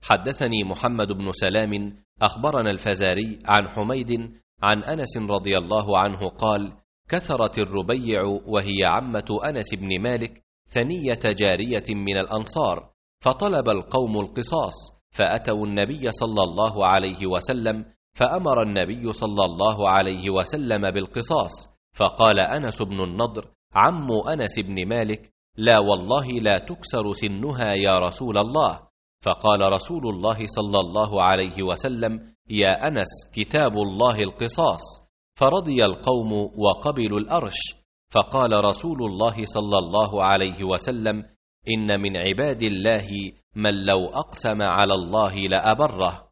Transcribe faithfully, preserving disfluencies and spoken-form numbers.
حدثني محمد بن سلام أخبرنا الفزاري عن حميد عن أنس رضي الله عنه قال: كسرت الربيع وهي عمة أنس بن مالك ثنية جارية من الأنصار، فطلب القوم القصاص، فأتوا النبي صلى الله عليه وسلم، فأمر النبي صلى الله عليه وسلم بالقصاص. فقال أنس بن النضر عم أنس بن مالك: لا والله لا تكسر سنها يا رسول الله. فقال رسول الله صلى الله عليه وسلم: يا أنس كتاب الله القصاص. فرضي القوم وقبلوا الأرش. فقال رسول الله صلى الله عليه وسلم: إن من عباد الله من لو أقسم على الله لأبره.